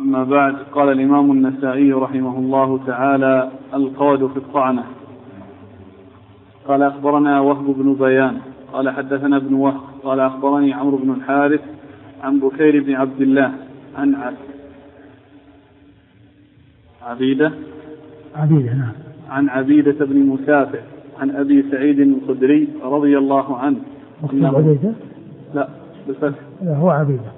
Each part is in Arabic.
أما بعد، قال الإمام النسائي رحمه الله تعالى: القود في الطعنة. قال: أخبرنا وهب بن بيان قال حدثنا ابن وهب قال أخبرني عمرو بن الحارث عن بكير بن عبد الله عن عبيدة بن مسافع عن أبي سعيد الخدري رضي الله عنه. عبيدة؟ لا، بالفتح. لا، هو عبيدة.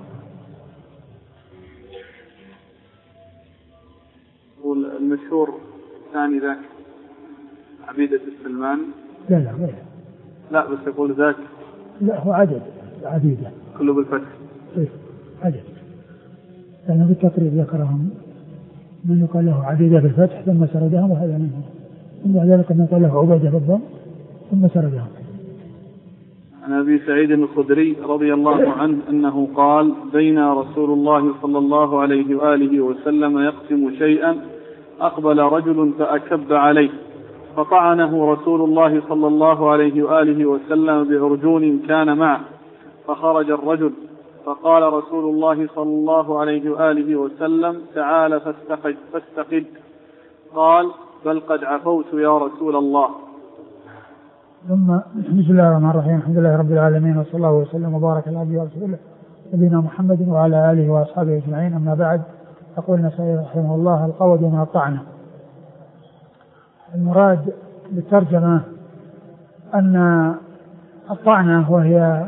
المشهور ثاني ذاك عبيدة السلمان. لا غير. لا بس يقول ذاك. لا، هو عبيدة كله بالفتح. إيه، عدد. لأنه بالتقريب ذكرهم من يقال له عبيدة بالفتح ثم سردهم، وهذا منهم. ثم بعد ذلك من قال له عبيدة بالضم ثم سردهم. عن أبي سعيد الخدري رضي الله عنه أنه قال: بين رسول الله صلى الله عليه وآله وسلم يقسم شيئا أقبل رجل فأكب عليه فطعنه رسول الله صلى الله عليه وآله وسلم بعرجون كان معه، فخرج الرجل فقال رسول الله صلى الله عليه وآله وسلم: تعال فاستقد. قال: بل قد عفوت يا رسول الله. ثم بسم الله الرحمن الرحيم، الحمد لله رب العالمين، وصلى الله وسلم وبارك على عبده ورسوله نبينا محمد وعلى آله وأصحابه أجمعين. أما بعد، يقول النسائي رحمه الله: القود من الطعنة. المراد بالترجمة أن الطعنة وهي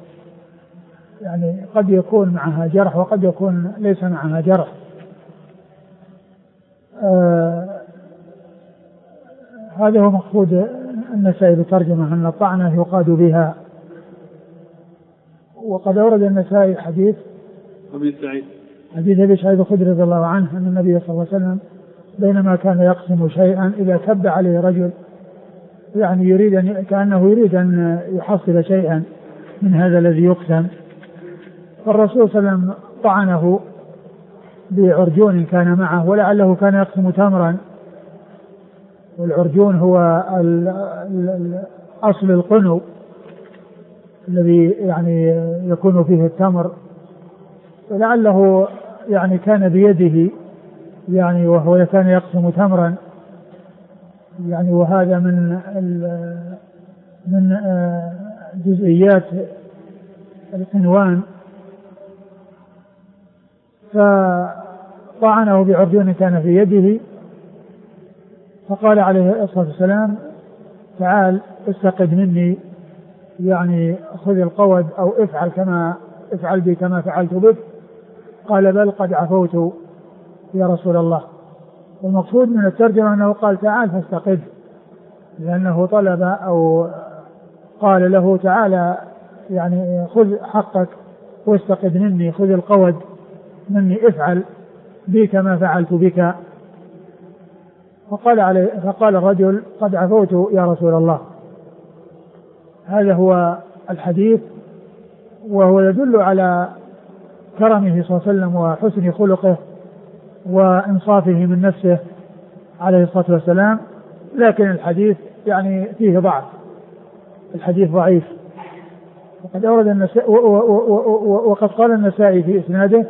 يعني قد يكون معها جرح وقد يكون ليس معها جرح. هذا هو مقصود النسائي بالترجمة، أن الطعنة يقاد بها. وقد أورد النسائي حديث أبي سعيد الخدري رضي الله عنه أن النبي صلى الله عليه وسلم بينما كان يقسم شيئا إذا كب عليه رجل، يعني كأنه يريد أن يحصل شيئا من هذا الذي يقسم، فالرسول صلى الله عليه وسلم طعنه بعرجون كان معه، ولعله كان يقسم تمرا، والعرجون هو أصل القنو الذي يعني يكون فيه التمر، ولعله يعني كان بيده يعني وهو كان يقسم تمرا يعني، وهذا من جزئيات القنوان. فطعنه بعرجون كان في يده، فقال عليه الصلاة والسلام: تعال استقد مني، يعني خذ القود أو افعل بي كما فعلت بك. قال: بل قد عفوت يا رسول الله. والمقصود من الترجمة أنه قال: تعال فاستقد، لأنه طلب أو قال له: تعال يعني خذ حقك واستقد مني، خذ القود مني، افعل بي كما فعلت بك. فقال الرجل: قد عفوت يا رسول الله. هذا هو الحديث، وهو يدل على كرمه صلى الله عليه وسلم وحسن خلقه وإنصافه من نفسه عليه الصلاة والسلام. لكن الحديث يعني فيه ضعف، الحديث ضعيف. وقد قال النسائي في إسناده: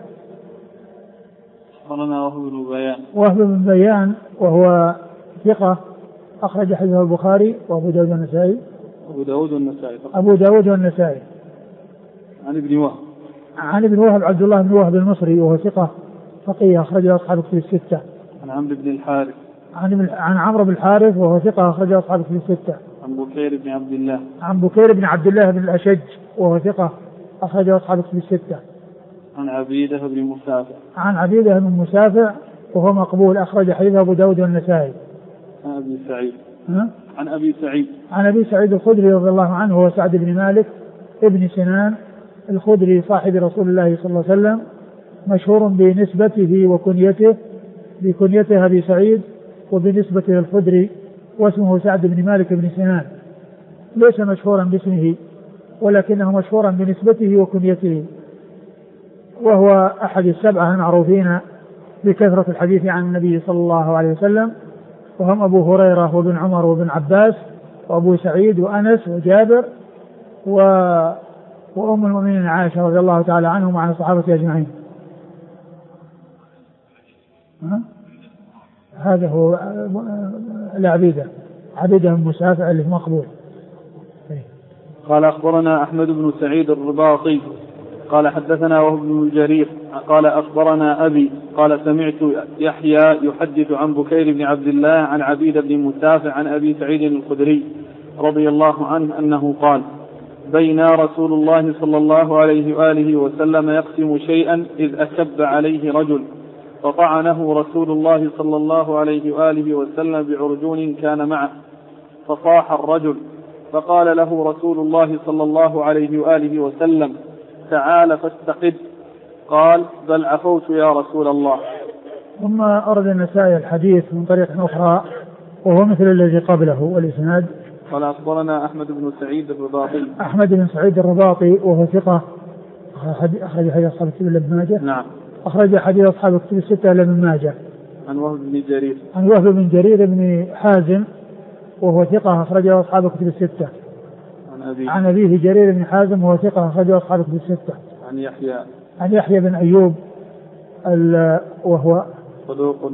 وهب بن بيان وهو ثقة أخرج حديثه البخاري وأبو داود والنسائي. أبو داود والنسائي. عن ابن وهب عبد الله بن وهب المصري وهو ثقة فقيه أخرج أصحاب الكتب الستة. عن عمرو بن الحارث. عن عمرو بن الحارث وهو ثقة أخرج أصحاب الكتب الستة. عن بكير بن عبد الله بن الأشج وهو ثقة أخرج أصحاب الكتب الستة. عن عبيدة بن مسافع وهو مقبول أخرج حديثه أبو داود والنسائي. عن أبي سعيد الخدري رضي الله عنه هو سعد بن مالك ابن سنان الخدري صاحب رسول الله صلى الله عليه وسلم، مشهور بنسبته وكنيته، بكنيته أبي سعيد وبنسبته الخدري، واسمه سعد بن مالك بن سنان، ليس مشهورا باسمه ولكنه مشهورا بنسبته وكنيته، وهو أحد السبعة المعروفين بكثرة الحديث عن النبي صلى الله عليه وسلم، وهم أبو هريرة وابن عمر وابن عباس وأبو سعيد وأنس وجابر وأم المؤمنين عائشة رضي الله تعالى عنهم وعن الصحابة أجمعين. هذا هو العبيدة، عبيدة المسافع اللي مقبول. قال أخبرنا أحمد بن سعيد الرباطي قال حدثنا وهو بن جرير قال أخبرنا أبي قال سمعت يحيى يحدث عن بكير بن عبد الله عن عبيد بن مسافع عن أبي سعيد الخدري رضي الله عنه أنه قال بينا رسول الله صلى الله عليه وآله وسلم يقسم شيئا إذ أشب عليه رجل فطعنه رسول الله صلى الله عليه وآله وسلم بعرجون كان معه فصاح الرجل فقال له رسول الله صلى الله عليه وآله وسلم تعال فاستقد قال بل عفوت يا رسول الله. ثم أرد النسائي الحديث من طريق أخرى وهو مثل الذي قبله والإسناد. قال أخبرنا أحمد بن سعيد الرباطي. أحمد بن سعيد الرباطي وهو ثقة أخرج حديث أصحاب الكتب إلا ابن ماجه. نعم. أخرج حديث أصحاب الكتب الستة إلا ابن ماجه. عن وهب بن جرير. عن وهب بن جرير بن حازم وهو ثقة أخرجه أصحاب الكتب الستة. عن أبيه جرير بن حازم وهو ثقة أخرجه أصحاب الكتب الستة. عن يحيى بن أيوب وهو صدوق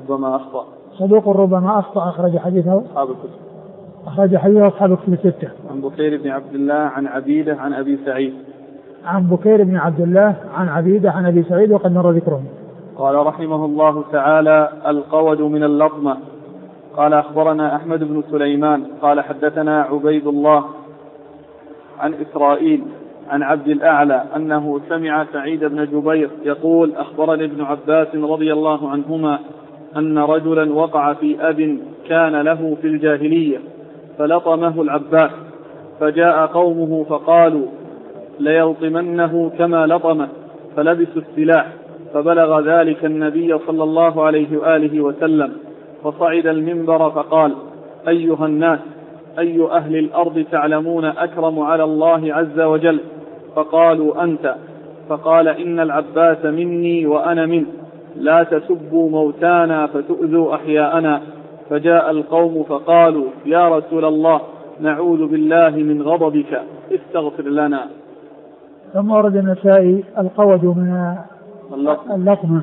ربما أخطأ أخرج حديثه أصحاب الكتب. أخرج حديثه أصحاب الكتب الستة. عن بكير بن عبد الله عن عبيدة عن أبي سعيد. عن بكير بن عبد الله عن عبيدة عن أبي سعيد وقد مر ذكرهم. قال رحمه الله تعالى القود من اللطمة. قال أخبرنا أحمد بن سليمان قال حدثنا عبيد الله عن إسرائيل عن عبد الأعلى أنه سمع سعيد بن جبير يقول أخبرني ابن عباس رضي الله عنهما أن رجلا وقع في أب كان له في الجاهلية فلطمه العباس فجاء قومه فقالوا ليلطمنه كما لطمه فلبسوا السلاح فبلغ ذلك النبي صلى الله عليه وآله وسلم فصعد المنبر فقال أيها الناس أي أهل الأرض تعلمون أكرم على الله عز وجل فقالوا أنت فقال إن العباس مني وأنا منه لا تسبوا موتانا فتؤذوا أحياءنا فجاء القوم فقالوا يا رسول الله نعوذ بالله من غضبك استغفر لنا. ثم ورد النسائي القود من اللطمة.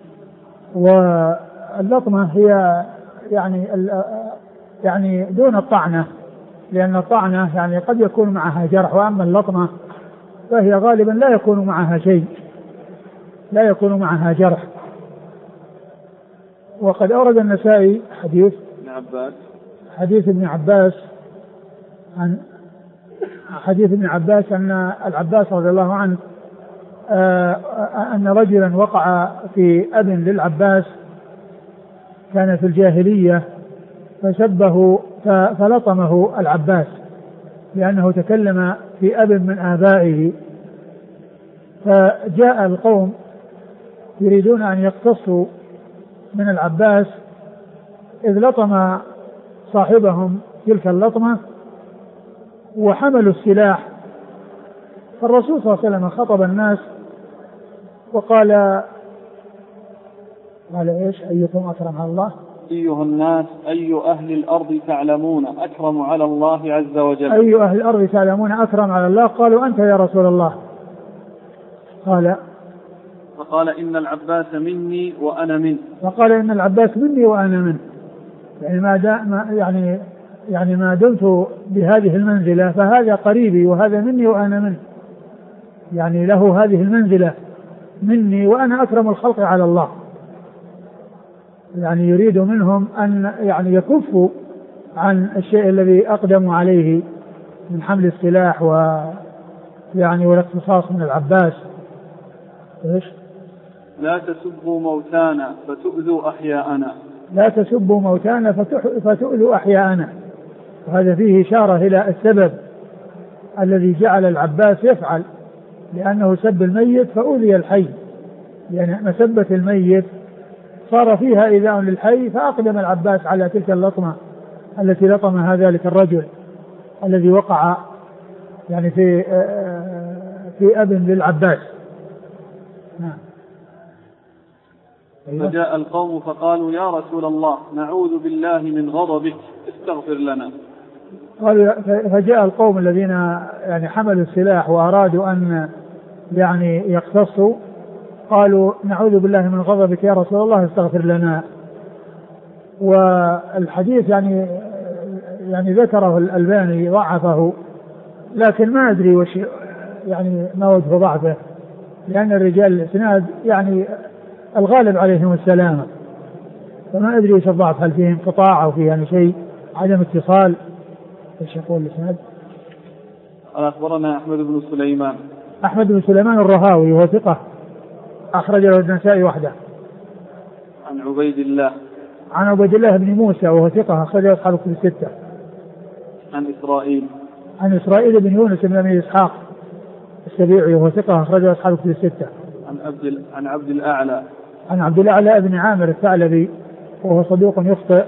واللطمة هي يعني دون الطعنة لأن الطعنة يعني قد يكون معها جرح وأما اللطمة فهي غالبا لا يكون معها شيء لا يكون معها جرح. وقد أورد النسائي حديث ابن عباس عن حديث ابن عباس أن العباس رضي الله عنه أن رجلا وقع في أب للعباس كان في الجاهلية فسبه فلطمه العباس لأنه تكلم في أب من آبائه فجاء القوم يريدون أن يقتصوا من العباس إذ لطم صاحبهم تلك اللطمة وحملوا السلاح فالرسول صلى الله عليه وسلم خطب الناس وقال إيش أيكم أكرم على الله أيها الناس أي أهل الأرض تعلمون أكرم على الله عز وجل أي أهل الأرض تعلمون أكرم على الله قالوا أنت يا رسول الله فقال إن العباس مني وأنا منه فقال إن العباس مني وأنا منه يعني ما دمت بهذه المنزلة فهذا قريبي وهذا مني وأنا منه يعني له هذه المنزلة مني وأنا أكرم الخلق على الله يعني يريد منهم أن يعني يكفوا عن الشيء الذي أقدموا عليه من حمل السلاح والاقتصاص من العباس. إيش؟ لا تسبوا موتانا فتؤذوا أحياءنا. لا تسبوا موتانا فتؤذوا أحياءنا. وهذا فيه إشارة إلى السبب الذي جعل العباس يفعل لأنه سب الميت فأذي الحي لأن مسبة الميت صار فيها إيذاء للحي فأقدم العباس على تلك اللطمة التي لطمها ذلك الرجل الذي وقع يعني في أب للعباس. نعم. فجاء القوم فقالوا يا رسول الله نعوذ بالله من غضبك استغفر لنا. فجاء القوم الذين يعني حملوا السلاح وأرادوا أن يعني يقتصوا قالوا نعوذ بالله من غضبك يا رسول الله استغفر لنا. والحديث يعني ذكره الألباني ضعفه، لكن ما أدري وش يعني ما وجه ضعفه، لأن الرجال الإسناد يعني الغالب عليهم السلامة، فما أدري وش الضعف، هل فيه انقطاع أو فيه يعني شيء عدم اتصال. ايش يقول الإسناد؟ أخبرنا أحمد بن سليمان. أحمد بن سليمان الرهاوي وهو ثقة أخرج له النسائي وحده. عن عبيد الله. عن عبيد الله بن موسى وهو ثقة أخرج له أصحاب الكتب الستة. عن إسرائيل. عن إسرائيل بن يونس بن أبي إسحاق السبيعي وهو ثقة أخرج له أصحاب الكتب الستة. عن عبد الأعلى. عن عبد الأعلى بن عامر الثعلبي وهو صدوق يخطئ.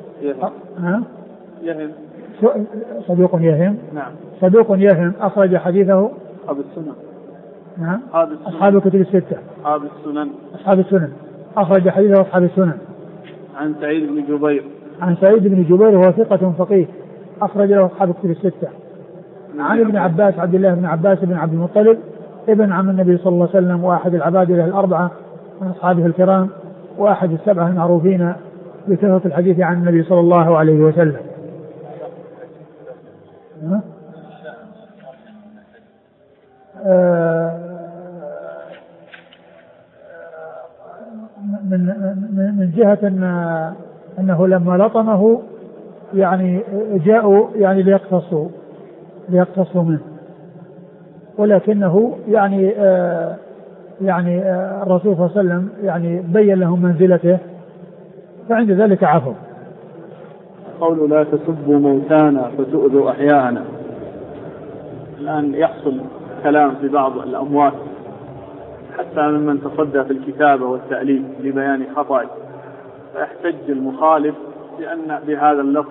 يهم. صدوق يهم. نعم. صدوق يهم أخرج حديثه أصحاب السنن. نعم. أصحاب الكتب الستة. أصحاب السنن أخرج حديثه أصحاب السنن. عن سعيد بن جبير. عن سعيد بن جبير وهو ثقة فقيه أخرج له أصحاب الكتب الستة. عن ابن عباس عبد الله بن عباس بن عبد المطلب ابن عم النبي صلى الله عليه وسلم وأحد العبادلة الأربعة من أصحابه الكرام وأحد السبعة المعروفين بكثرة الحديث عن النبي صلى الله عليه وسلم. من جهة أنه لما لطمه يعني جاءوا يعني ليقتصوا منه، ولكنه يعني الرسول صلى الله عليه وسلم يعني بين لهم منزلته، فعند ذلك عفوا. قول لا تسبوا موتانا فتؤذوا أحياءنا. الآن يحصل كلام في بعض الأموات حتى ممن تصدى في الكتابة والتأليف لبيان خطأ، فيحتج المخالف بهذا اللفظ.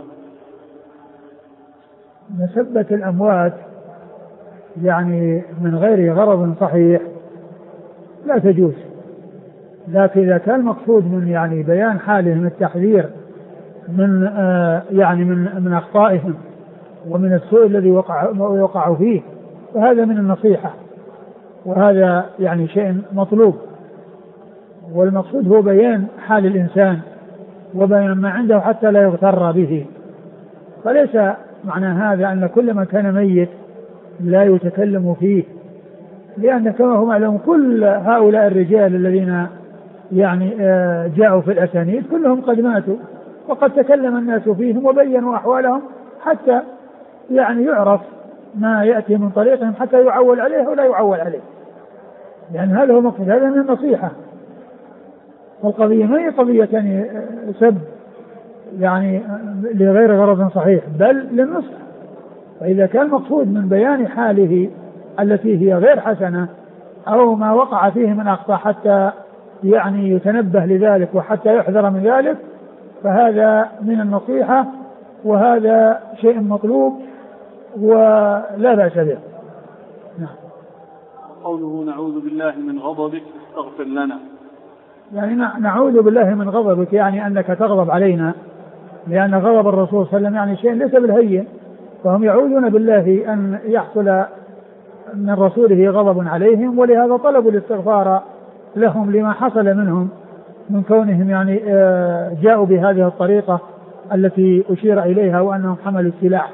مسبة الأموات يعني من غير غرض صحيح لا تجوز، لكن إذا كان المقصود من يعني بيان حالهم التحذير من من أخطائهم ومن السوء الذي وقعوا فيه، فهذا من النصيحة، وهذا يعني شيء مطلوب، والمقصود هو بيان حال الإنسان وبيان ما عنده حتى لا يغتر به. فليس معنى هذا أن كل ما كان ميت لا يتكلم فيه، لأن كما هو معلوم كل هؤلاء الرجال الذين يعني جاءوا في الأسانيد كلهم قد ماتوا، وقد تكلم الناس فيهم وبينوا أحوالهم حتى يعني يعرف ما يأتي من طريقهم حتى يعول عليه ولا يعول عليه، يعني هذا هو مقصود، هذا من النصيحة. والقضية ما هي قضية يعني سب يعني لغير غرض صحيح، بل للنصح. فإذا كان مقصود من بيان حاله التي هي غير حسنة أو ما وقع فيه من أخطاء حتى يعني يتنبه لذلك وحتى يحذر من ذلك، فهذا من النصيحة، وهذا شيء مطلوب ولا بأس به. نعم. قوله نعوذ بالله من غضبك استغفر لنا، يعني نعوذ بالله من غضبك يعني أنك تغضب علينا، لأن غضب الرسول صلى الله عليه وسلم يعني شيء ليس بالهين، فهم يعوذون بالله أن يحصل من رسوله غضب عليهم، ولهذا طلبوا الاستغفار لهم لما حصل منهم من كونهم يعني جاءوا بهذه الطريقة التي أشير إليها وأنهم حملوا السلاح.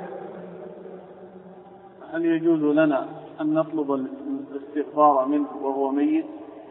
هل يجوز لنا أن نطلب الاستغفار منه وهو ميت؟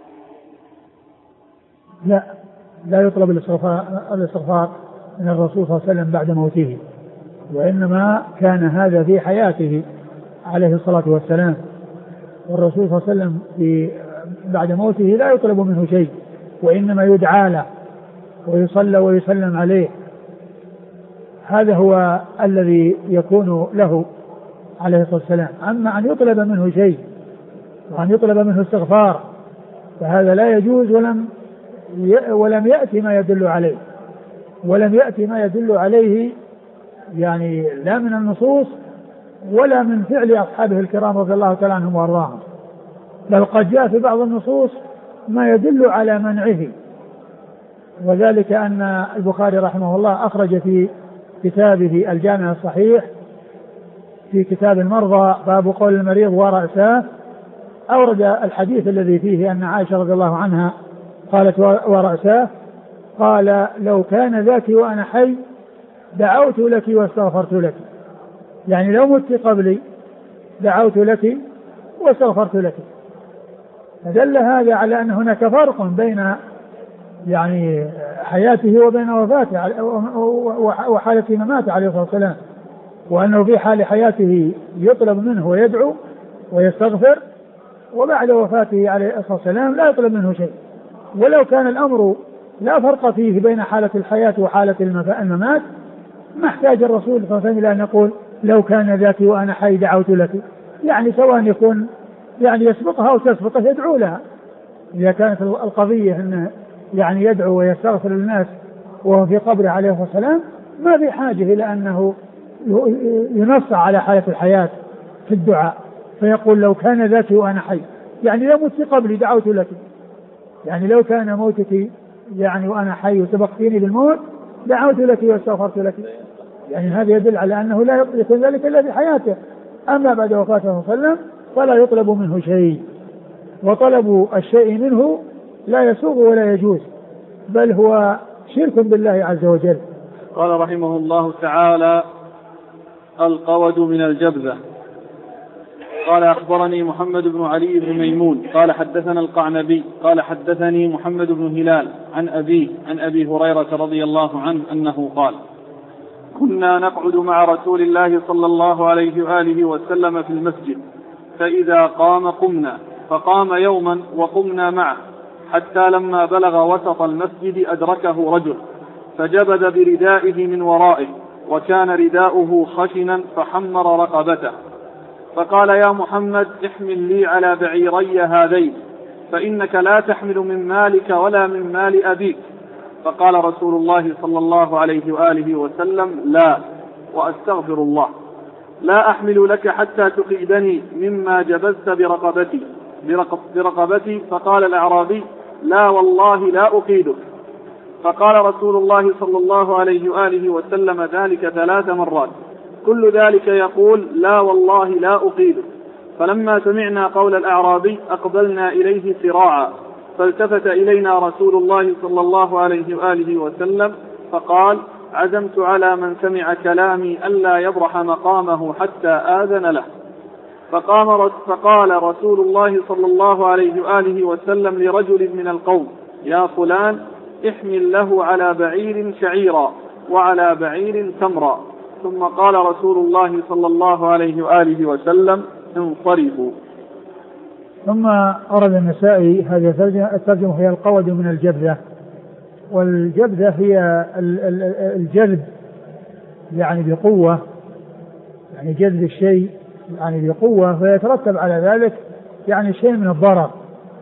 لا يطلب الاستغفار من الرسول صلى الله عليه وسلم بعد موته، وإنما كان هذا في حياته عليه الصلاة والسلام، والرسول صلى الله عليه وسلم بعد موته لا يطلب منه شيء، وإنما يدعى له ويصلى ويسلم عليه، هذا هو الذي يكون له عليه الصلاة والسلام. أما أن يطلب منه شيء وأن يطلب منه استغفار فهذا لا يجوز، ولم يأتي ما يدل عليه، ولم يأتي ما يدل عليه يعني لا من النصوص ولا من فعل أصحابه الكرام رضي الله تعالى عنهم وارضاهم، بل قد جاء في بعض النصوص ما يدل على منعه، وذلك أن البخاري رحمه الله أخرج في كتابه الجامع الصحيح في كتاب المرضى باب قول المريض ورأساه أورد الحديث الذي فيه أن عائشة رضي الله عنها قالت ورأساه قال لو كان ذاك وأنا حي دعوت لك واستغفرت لك، يعني لو مت قبلي دعوت لك واستغفرت لك. فدل هذا على أن هناك فرق بين يعني حياته وبين وفاته وحالة مماته عليه الصلاة والسلام، وأنه في حال حياته يطلب منه ويدعو ويستغفر، وبعد وفاته عليه الصلاة والسلام لا يطلب منه شيء. ولو كان الأمر لا فرق فيه بين حالة الحياة وحالة الممات ما احتاج الرسول صلى الله عليه وسلم إلى أن يقول لو كان ذاك وأنا حي دعوت لك، يعني سواء يكون يعني يسبقها أو تسبقه يدعو لها. إذا كانت القضية أنه يعني يدعو ويستغفر للناس وهو في قبره عليه الصلاة والسلام ما في حاجة إلى أنه ينص على حالة الحياة في الدعاء فيقول لو كان ذاك وأنا حي، يعني لو مت قبلي دعوت لك، يعني لو كان موتك يعني وأنا حي وسبقتيني بالموت دعوت لك واستغفرت لك، يعني هذا يدل على أنه لا يكون ذلك إلا في حياته. أما بعد وفاته صلى الله عليه وسلم فلا يطلب منه شيء، وطلب الشيء منه لا يسوغ ولا يجوز، بل هو شرك بالله عز وجل. قال رحمه الله تعالى: القود من الجبذة. قال: أخبرني محمد بن علي بن ميمون قال حدثنا القعنبي قال حدثني محمد بن هلال عن أبيه عن أبي هريرة رضي الله عنه أنه قال: كنا نقعد مع رسول الله صلى الله عليه وآله وسلم في المسجد، فإذا قام قمنا، فقام يوما وقمنا معه، حتى لما بلغ وسط المسجد أدركه رجل فجبذ بردائه من ورائه، وكان رداؤه خشنا فحمر رقبته، فقال: يا محمد احمل لي على بعيري هذين، فإنك لا تحمل من مالك ولا من مال أبيك. فقال رسول الله صلى الله عليه وآله وسلم: لا، وأستغفر الله، لا أحمل لك حتى تقيدني مما جبزت برقبتي. فقال الأعرابي: لا والله لا أقيدك. فقال رسول الله صلى الله عليه وآله وسلم ذلك 3 مرات، كل ذلك يقول: لا والله لا أقيدك. فلما سمعنا قول الأعرابي أقبلنا إليه سراعا، فالتفت إلينا رسول الله صلى الله عليه وآله وسلم فقال: عزمت على من سمع كلامي ألا يبرح مقامه حتى آذن له. فقال رسول الله صلى الله عليه وآله وسلم لرجل من القوم: يا فلان احمل له على بعير شعيرا وعلى بعير تمرا. ثم قال رسول الله صلى الله عليه وآله وسلم: انصرفوا. ثم أورد النسائي هذه الترجمة هي القود من الجبذة، والجبذة هي الجذب يعني بقوة، يعني جذب الشيء يعني بقوة، فيترتب على ذلك يعني شيء من الضرر.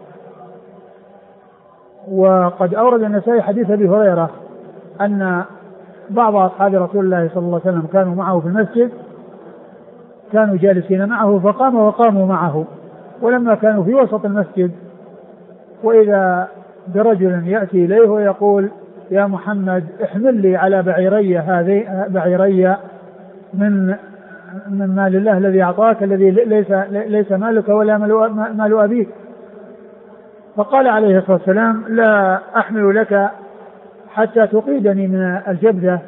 وقد أورد النسائي حديث أبي هريرة أن بعض أصحاب رسول الله صلى الله عليه وسلم كانوا معه في المسجد، كانوا جالسين معه فقام وقاموا معه، ولما كانوا في وسط المسجد وإذا برجل يأتي إليه ويقول: يا محمد احمل لي على بعيري من مال الله الذي أعطاك الذي ليس مالك ولا مال أبيك. فقال عليه الصلاة والسلام: لا أحمل لك حتى تقيدني من الجبذة،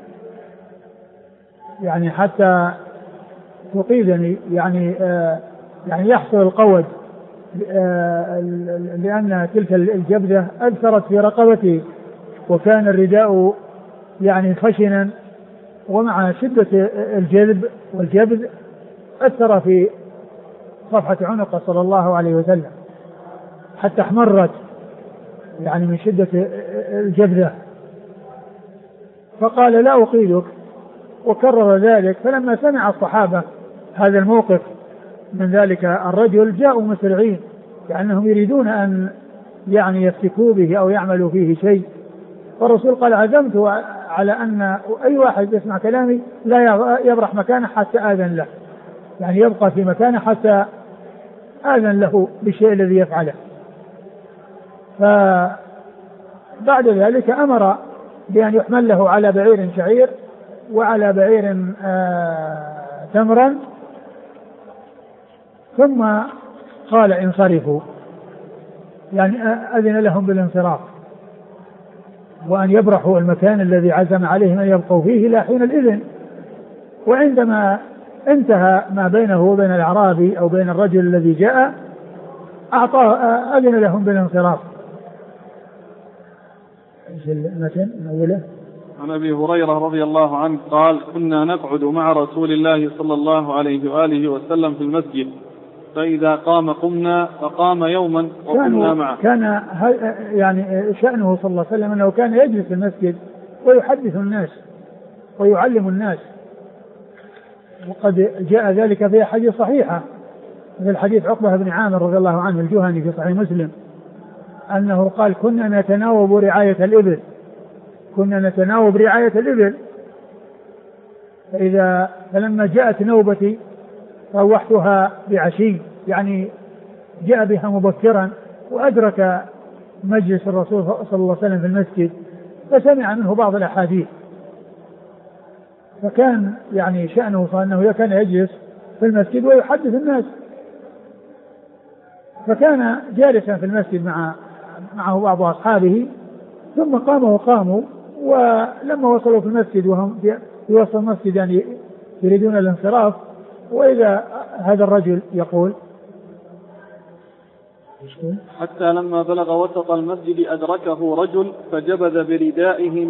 يعني حتى تقيدني يعني يحصل القود، لأن تلك الجبذة أثرت في رقبتي، وكان الرداء يعني خشنا، ومع شدة الجذب والجبذ أثر في صفحة عنقه صلى الله عليه وسلم حتى احمرت يعني من شدة الجبذة. فقال: لا أقيدك، وكرر ذلك. فلما سمع الصحابة هذا الموقف من ذلك الرجل جاءوا مسرعين، لأنهم يريدون أن يعني يفتكوا به أو يعملوا فيه شيء. فالرسول قال: عزمت على أن أي واحد يسمع كلامي لا يبرح مكانه حتى آذن له، يعني يبقى في مكانه حتى آذن له بالشيء الذي يفعله. فبعد ذلك أمر بأن يحمل له على بعير شعير وعلى بعير تمرا، ثم قال انصرفوا، يعني أذن لهم بالانصراف وأن يبرحوا المكان الذي عزم عليهم أن يبقوا فيه إلى حين الإذن. وعندما انتهى ما بينه وبين الأعرابي أو بين الرجل الذي جاء أعطاه أذن لهم بالانصراف. عن أبي هريرة رضي الله عنه قال: كنا نقعد مع رسول الله صلى الله عليه وآله وسلم في المسجد، فإذا قام قمنا، فقام يوما وقمنا معه. كان يعني شأنه صلى الله عليه وسلم أنه كان يجلس في المسجد ويحدث الناس ويعلم الناس، وقد جاء ذلك في حديث صحيحة مثل حديث عقبة بن عامر رضي الله عنه الجهني في صحيح مسلم أنه قال: كنا نتناوب رعاية الإبل، كنا نتناوب رعاية الإبل، فلما جاءت نوبتي روحتها بعشي، يعني جاء بها مبكرا وأدرك مجلس الرسول صلى الله عليه وسلم في المسجد فسمع منه بعض الأحاديث، فكان يعني شأنه أنه كان يجلس في المسجد ويحدث الناس، فكان جالسا في المسجد معه بعض أصحابه، ثم قاموا ولما وصلوا في المسجد وهم في وسط المسجد يعني يريدون الانصراف، وإذا هذا الرجل يقول: حتى لما بلغ وسط المسجد أدركه رجل فجبذ بردائه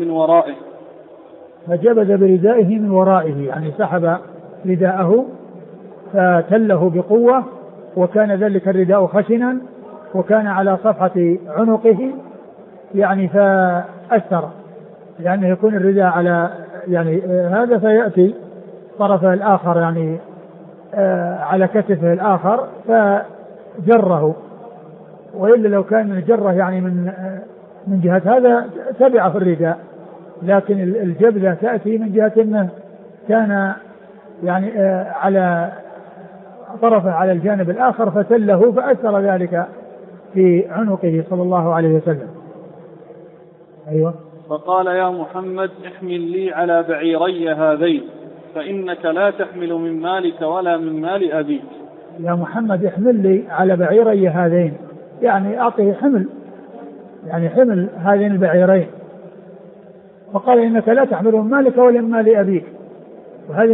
من ورائه، يعني سحب رداءه فتله بقوة، وكان ذلك الرداء خشنا وكان على صفحة عنقه، يعني فأثر، لأنه يكون الرداء على يعني هذا فيأتي طرفه الآخر يعني على كتفه الآخر فجره، وإلا لو كان الجرة يعني من جهة هذا تبع في الرداء، لكن الجبلة تأتي من جهة أنه كان يعني على طرفه على الجانب الآخر فتله فأثر ذلك في عنقه صلى الله عليه وسلم. أيوة. فقال: يا محمد احمل لي على بعيري هذين، فإنك لا تحمل من مالك ولا من مال أبيك. يا محمد احمل لي على بعيري هذين، يعني أعطيه حمل، يعني حمل هذين البعيرين. فقال: إنك لا تحمل من مالك ولا من مال أبيك. وهذا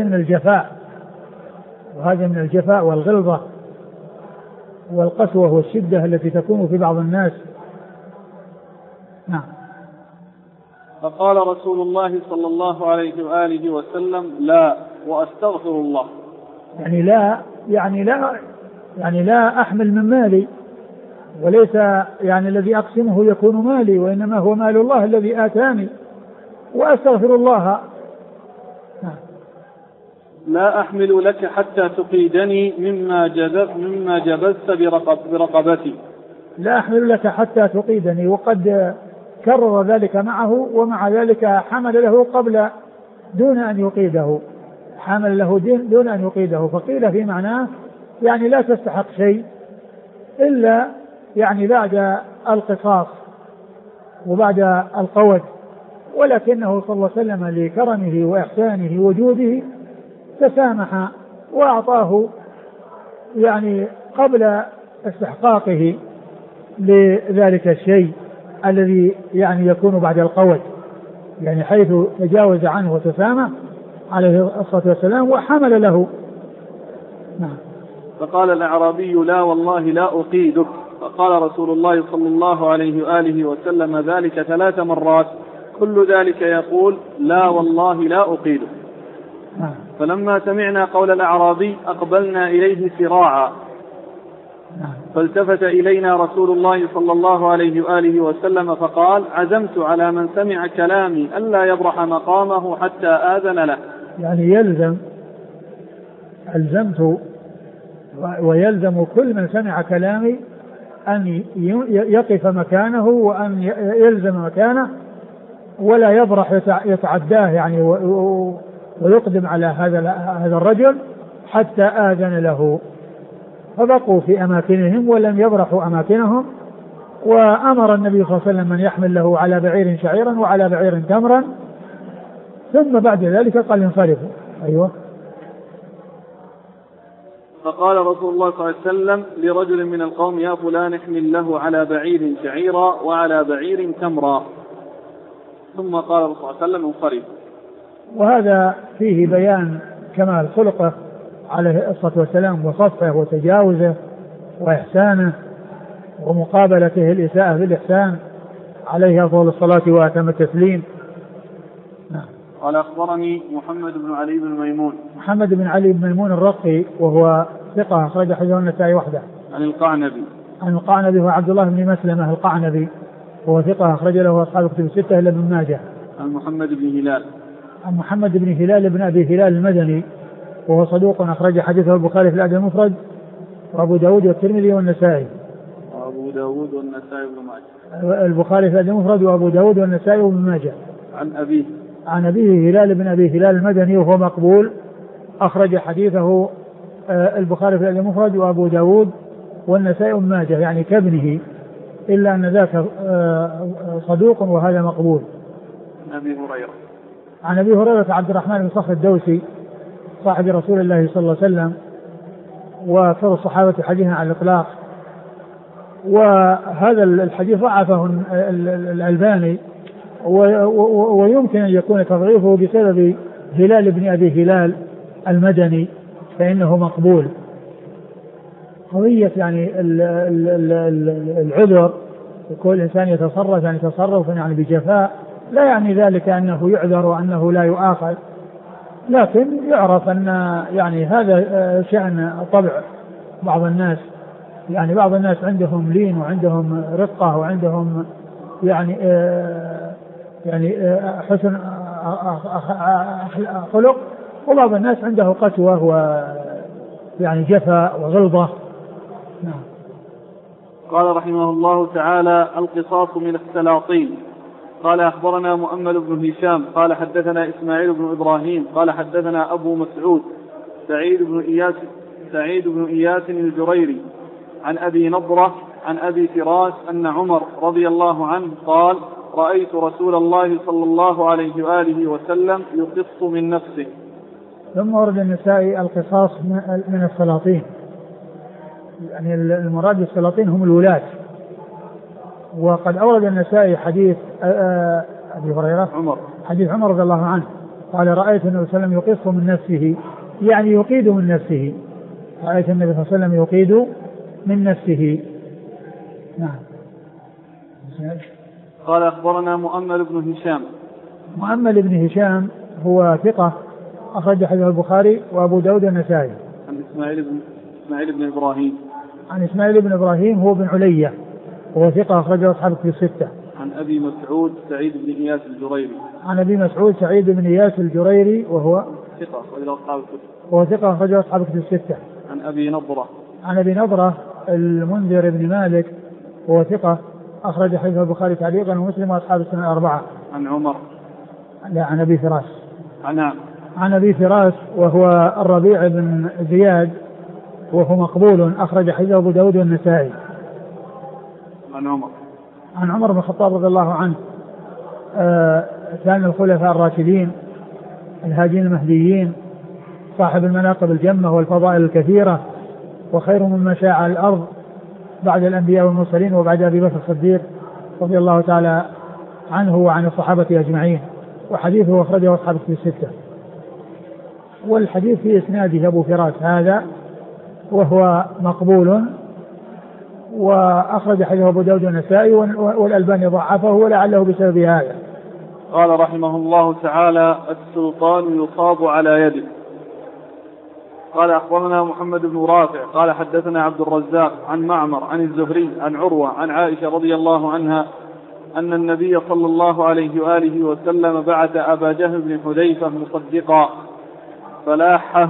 من الجفاء والغلظة والقسوة والشدة التي تكون في بعض الناس. نعم. فقال رسول الله صلى الله عليه وآله وسلم: لا، وأستغفر الله. يعني لا أحمل من مالي، وليس يعني الذي أقسمه يكون مالي، وإنما هو مال الله الذي آتاني، وأستغفر الله. لا أحمل لك حتى تقيدني مما جبزت برقبتي. لا أحمل لك حتى تقيدني، وقد كرر ذلك معه، ومع ذلك حمل له دون أن يقيده، فقيل في معناه يعني لا تستحق شيء إلا يعني بعد القصاص وبعد القود، ولكنه صلى الله عليه وسلم لكرمه وإحسانه وجوده تسامح وأعطاه يعني قبل استحقاقه لذلك الشيء الذي يعني يكون بعد القود، يعني حيث تجاوز عنه وتسامح عليه الصلاة والسلام وحمل له. نعم. فقال الأعرابي: لا والله لا أقيدك. فقال رسول الله صلى الله عليه وآله وسلم ذلك 3 مرات، كل ذلك يقول: لا والله لا أقيدك. فلما سمعنا قول الأعرابي أقبلنا إليه سراعا، فالتفت إلينا رسول الله صلى الله عليه وآله وسلم فقال: عزمت على من سمع كلامي ألا يبرح مقامه حتى آذن له. يعني ألزمت ويلزم كل من سمع كلامي أن يقف مكانه وأن يلزم مكانه ولا يبرح يتعداه يعني ويقدم على هذا الرجل حتى آذن له. فبقوا في أماكنهم ولم يبرحوا أماكنهم، وأمر النبي صلى الله عليه وسلم من يحمل له على بعير شعيرا وعلى بعير تمرا، ثم بعد ذلك قال: انصرفوا. أيوة. فقال رسول الله صلى الله عليه وسلم لرجل من القوم: يا فلان احمل له على بعير شعيرا وعلى بعير تمرا. ثم قال الرسول صلى الله عليه وسلم: انصرف. وهذا فيه بيان كمال خلقه عليه الصلاة والسلام وصفحه وتجاوزه وإحسانه ومقابلته الإساءة بالإحسان عليه أفضل الصلاة وأتم التسليم. قال: أخبرني محمد بن علي بن ميمون. محمد بن علي بن ميمون الرقي وهو ثقة أخرج حديثه النسائي وحده. عن القعنبي. عن القعنبي هو عبد الله بن مسلمة القعنبي وهو ثقة أخرج له أصحاب الكتب الستة إلا ابن ماجه. عن محمد بن هلال. عن محمد بن هلال بن أبي هلال المدني وهو صدوق أخرج حديثه البخاري في الأدب المفرد وأبو داود والترمذي والنسائي. وأبو داود والنسائي وابن ماجه. البخاري في الأدب المفرد وأبو داود والنسائي وابن ماجه. عن أبيه هلال بن أبي هلال المدني وهو مقبول أخرج حديثه البخاري في الأدب المفرد وأبو داود والنسائي وابن ماجه يعني كابنه إلا أن ذاك صدوق وهذا مقبول. عن أبي هريرة عبد الرحمن بن صخر الدوسي صاحب رسول الله صلى الله عليه وسلم وأكثر الصحابة حديثا على الإطلاق. وهذا الحديث ضعفه الألباني ويمكن أن يكون تضعيفه بسبب هلال بن أبي هلال المدني فإنه مقبول. قضية يعني العذر وكل إنسان يتصرف يعني تصرف يعني بجفاء لا يعني ذلك أنه يعذر وأنه لا يؤاخذ، لكن يعرف أن يعني هذا شأن طبع بعض الناس. يعني بعض الناس عندهم لين وعندهم رقة وعندهم يعني حسن خلق، وبعض الناس عنده قسوة ويعني جفاء وغلظة. نعم. قال رحمه الله تعالى: القصاص من السلاطين. قال: أخبرنا مؤمل بن هشام قال حدثنا إسماعيل بن إبراهيم قال حدثنا أبو مسعود سعيد بن إياس الجريري عن أبي نضرة عن أبي فراس أن عمر رضي الله عنه قال: رأيت رسول الله صلى الله عليه وآله وسلم يقص من نفسه. ثم ورد النسائي القصاص من السلاطين، يعني المراد بالسلاطين هم الولاة. وقد أورد النسائي حديث أبي هريرة حديث عمر رضي الله عنه قال: رأيت النبي صلى الله عليه وسلم يقص من نفسه، يعني يقيد من نفسه. رأيت النبي صلى الله عليه وسلم يقيد من نفسه. نعم. قال: أخبرنا مؤمل بن هشام. مؤمل بن هشام هو ثقة أخرج حديث البخاري وأبو داود النسائي. عن إسماعيل بن إبراهيم. عن إسماعيل بن إبراهيم هو بن علية وهو ثقة أخرجه أصحاب في الستة. عن أبي مسعود سعيد بن إياس الجريري. عن أبي مسعود سعيد بن إياس الجريري وهو ثقة أخرجه أصحاب الكتب. وهو ثقة أخرجه أصحاب في الستة. عن أبي نضرة. عن أبي نضرة المنذر بن مالك وهو ثقة أخرج حديث البخاري تعليقا ومسلم وأصحاب السنة الأربعة. عن عمر. لا، عن أبي فراس. عن أبي فراس وهو الربيع بن زياد وهو مقبول أخرج حديث أبو داود والنسائي. عن عمر بن الخطاب رضي الله عنه كان الخلفاء الراشدين الهادين المهديين صاحب المناقب الجمة والفضائل الكثيرة وخير مما شاع على الأرض بعد الأنبياء والمرسلين وبعد أبي بكر الصديق رضي الله تعالى عنه وعن الصحابة أجمعين. وحديثه أخرجه أصحاب في الستة. والحديث في إسناده أبو فراس هذا وهو مقبول وأخرج حديثه أبو داود والنسائي والألباني ضعفه ولعله بسبب هذا. قال رحمه الله تعالى: السلطان يصاب على يده. قال: أخبرنا محمد بن رافع قال حدثنا عبد الرزاق عن معمر عن الزهري عن عروة عن عائشة رضي الله عنها أن النبي صلى الله عليه وآله وسلم بعث أبا جهل بن حذيفة مصدقا فلاحه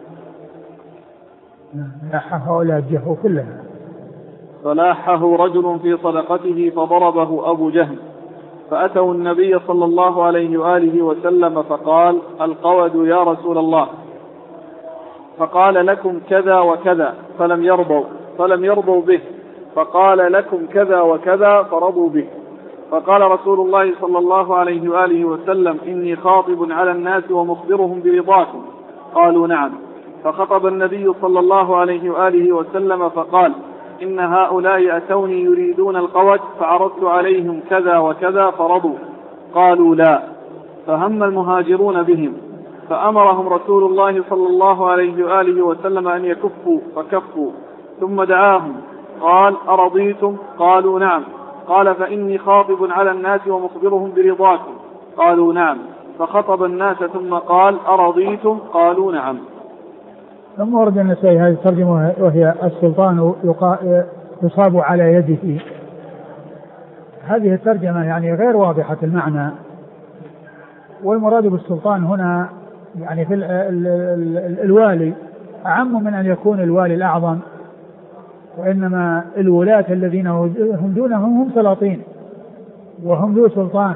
ولا جهه كلها. فلاحه رجل في صدقته فضربه أبو جهل فأتوا النبي صلى الله عليه وآله وسلم فقال: القود يا رسول الله. فقال: لكم كذا وكذا فلم يرضوا به. فقال: لكم كذا وكذا فرضوا به. فقال رسول الله صلى الله عليه وآله وسلم: إني خاطب على الناس ومخبرهم برضاكم. قالوا: نعم. فخطب النبي صلى الله عليه وآله وسلم فقال: إن هؤلاء أتوني يريدون القوت فعرضت عليهم كذا وكذا فرضوا. قالوا لا. فهم المهاجرون بهم فأمرهم رسول الله صلى الله عليه وآله وسلم أن يكفوا فكفوا، ثم دعاهم قال: أرضيتم؟ قالوا نعم. قال: فإني خاطب على الناس ومخبرهم برضاكم. قالوا نعم. فخطب الناس ثم قال: أرضيتم؟ قالوا نعم. ثم ورد النسائي هذه الترجمة وهي السلطان يصاب على يده. هذه الترجمة يعني غير واضحة المعنى، والمراد بالسلطان هنا يعني في الوالي أعم من أن يكون الوالي الأعظم، وإنما الولاة الذين هم دونهم هم سلاطين وهم ذو سلطان،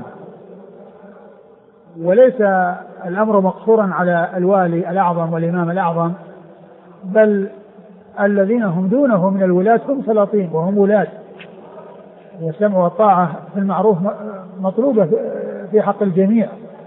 وليس الأمر مقصورا على الوالي الأعظم والإمام الأعظم، بل الذين هم دونه من الولاة هم سلاطين وهم ولاة، والسمع والطاعة في المعروف مطلوبة في حق الجميع.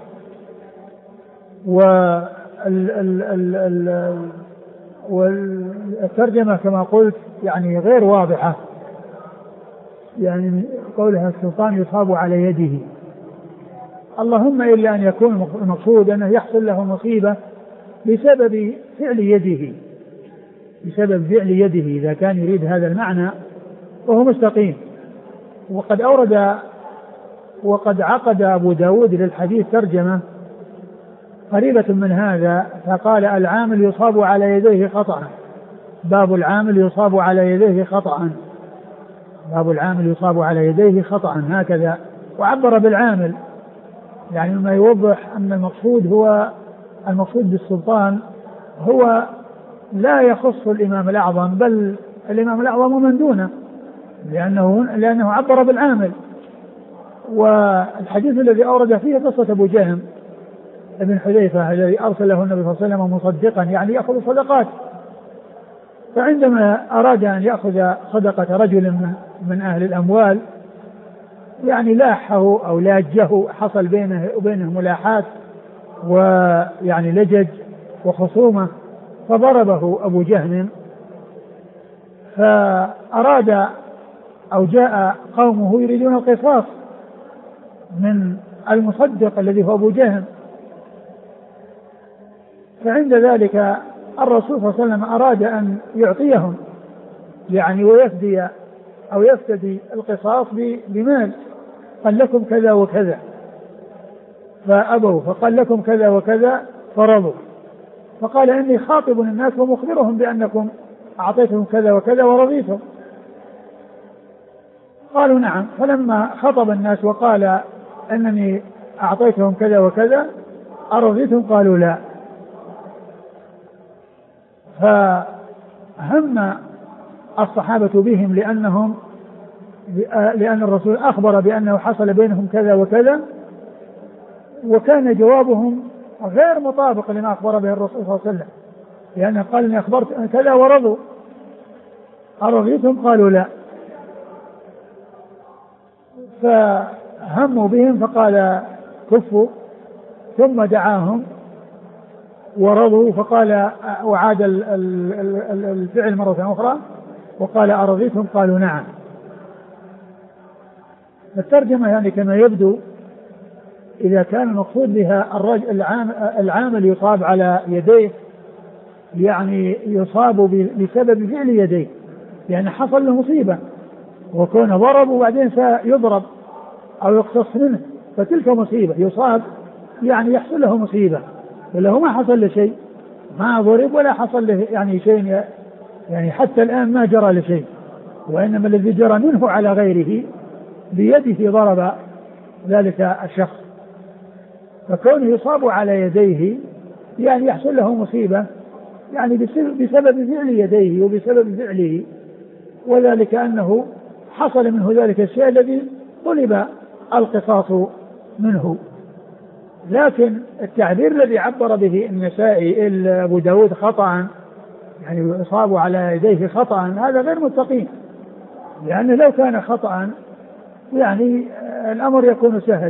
والترجمة كما قلت يعني غير واضحة، يعني قولها السلطان يصاب على يده، اللهم إلا أن يكون المقصود أنه يحصل له مصيبة بسبب فعل يده، بسبب فعل يده، إذا كان يريد هذا المعنى وهو مستقيم. وقد عقد أبو داود للحديث ترجمة قريبة من هذا، فقال: العامل يصاب على يديه خطأ. باب العامل يصاب على يديه خطأ، باب العامل يصاب على يديه خطأ، هكذا. وعبر بالعامل يعني ما يوضح أن المقصود بالسلطان هو لا يخص الإمام الأعظم، بل الإمام الأعظم ومن دونه، لأنه عبر بالعامل. والحديث الذي أورد فيه قصة أبو جهم ابن حذيفة الذي أرسله النبي صلى الله عليه وسلم مصدقا، يعني يأخذ صدقات، فعندما أراد أن يأخذ صدقة رجل من أهل الأموال يعني لاحه أو لاجه، حصل بينه وبينه ملاحات ويعني لجج وخصومة، فضربه أبو جهم. فأراد أو جاء قومه يريدون القصاص من المصدق الذي هو أبو جهم، فعند ذلك الرسول صلى الله عليه وسلم أراد أن يعطيهم يعني ويفدي أو يفتدي القصاص بمال، قال: لكم كذا وكذا، فأبوا، فقال: لكم كذا وكذا، فرضوا. فقال: إني خاطب الناس ومخبرهم بأنكم أعطيتهم كذا وكذا ورضيتم. قالوا نعم. فلما خطب الناس وقال: أنني أعطيتهم كذا وكذا أرضيتم؟ قالوا لا. فهم الصحابة بهم لأن الرسول أخبر بأنه حصل بينهم كذا وكذا، وكان جوابهم غير مطابق لما أخبر به الرسول صلى الله عليه وسلم، لأنه قال: إني أخبرت كذا ورضوا. أرضيتم؟ قالوا لا. فهموا بهم فقال: كفوا، ثم دعاهم ورضوا، فقال وعاد الفعل مرة أخرى وقال: أرضيتم؟ قالوا نعم. الترجمة يعني كما يبدو إذا كان المقصود بها العامل يصاب على يديه، يعني يصاب بسبب فعل يديه، يعني حصل له مصيبة وكون ضرب وبعدين سيضرب أو يقتص منه، فتلك مصيبة، يصاب يعني يحصل له مصيبة، وله ما حصل له شيء، ما ضرب ولا حصل له يعني شيء، يعني حتى الآن ما جرى له شيء، وإنما الذي جرى منه على غيره بيده ضرب ذلك الشخص. فكونه يصاب على يديه يعني يحصل له مصيبة يعني بسبب فعل يديه وبسبب فعله، وذلك أنه حصل منه ذلك الشيء الذي طلب القصاص منه. لكن التعبير الذي عبر به النسائي أبو داود خطأ، يعني يصاب على يديه خطأ، هذا غير مستقيم، لأنه لو كان خطأ يعني الأمر يكون سهل،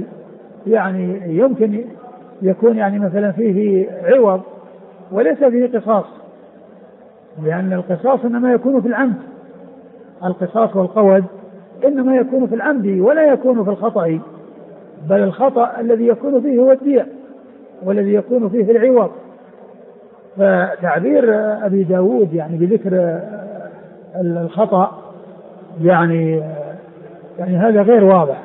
يعني يمكن يكون يعني مثلا فيه عوض وليس فيه قصاص، لأن القصاص إنما يكون في العمد، القصاص والقود إنما يكون في العمد ولا يكون في الخطأ، بل الخطأ الذي يكون فيه هو الدية والذي يكون فيه العوض. فتعبير أبي داود يعني بذكر الخطأ يعني هذا غير واضح.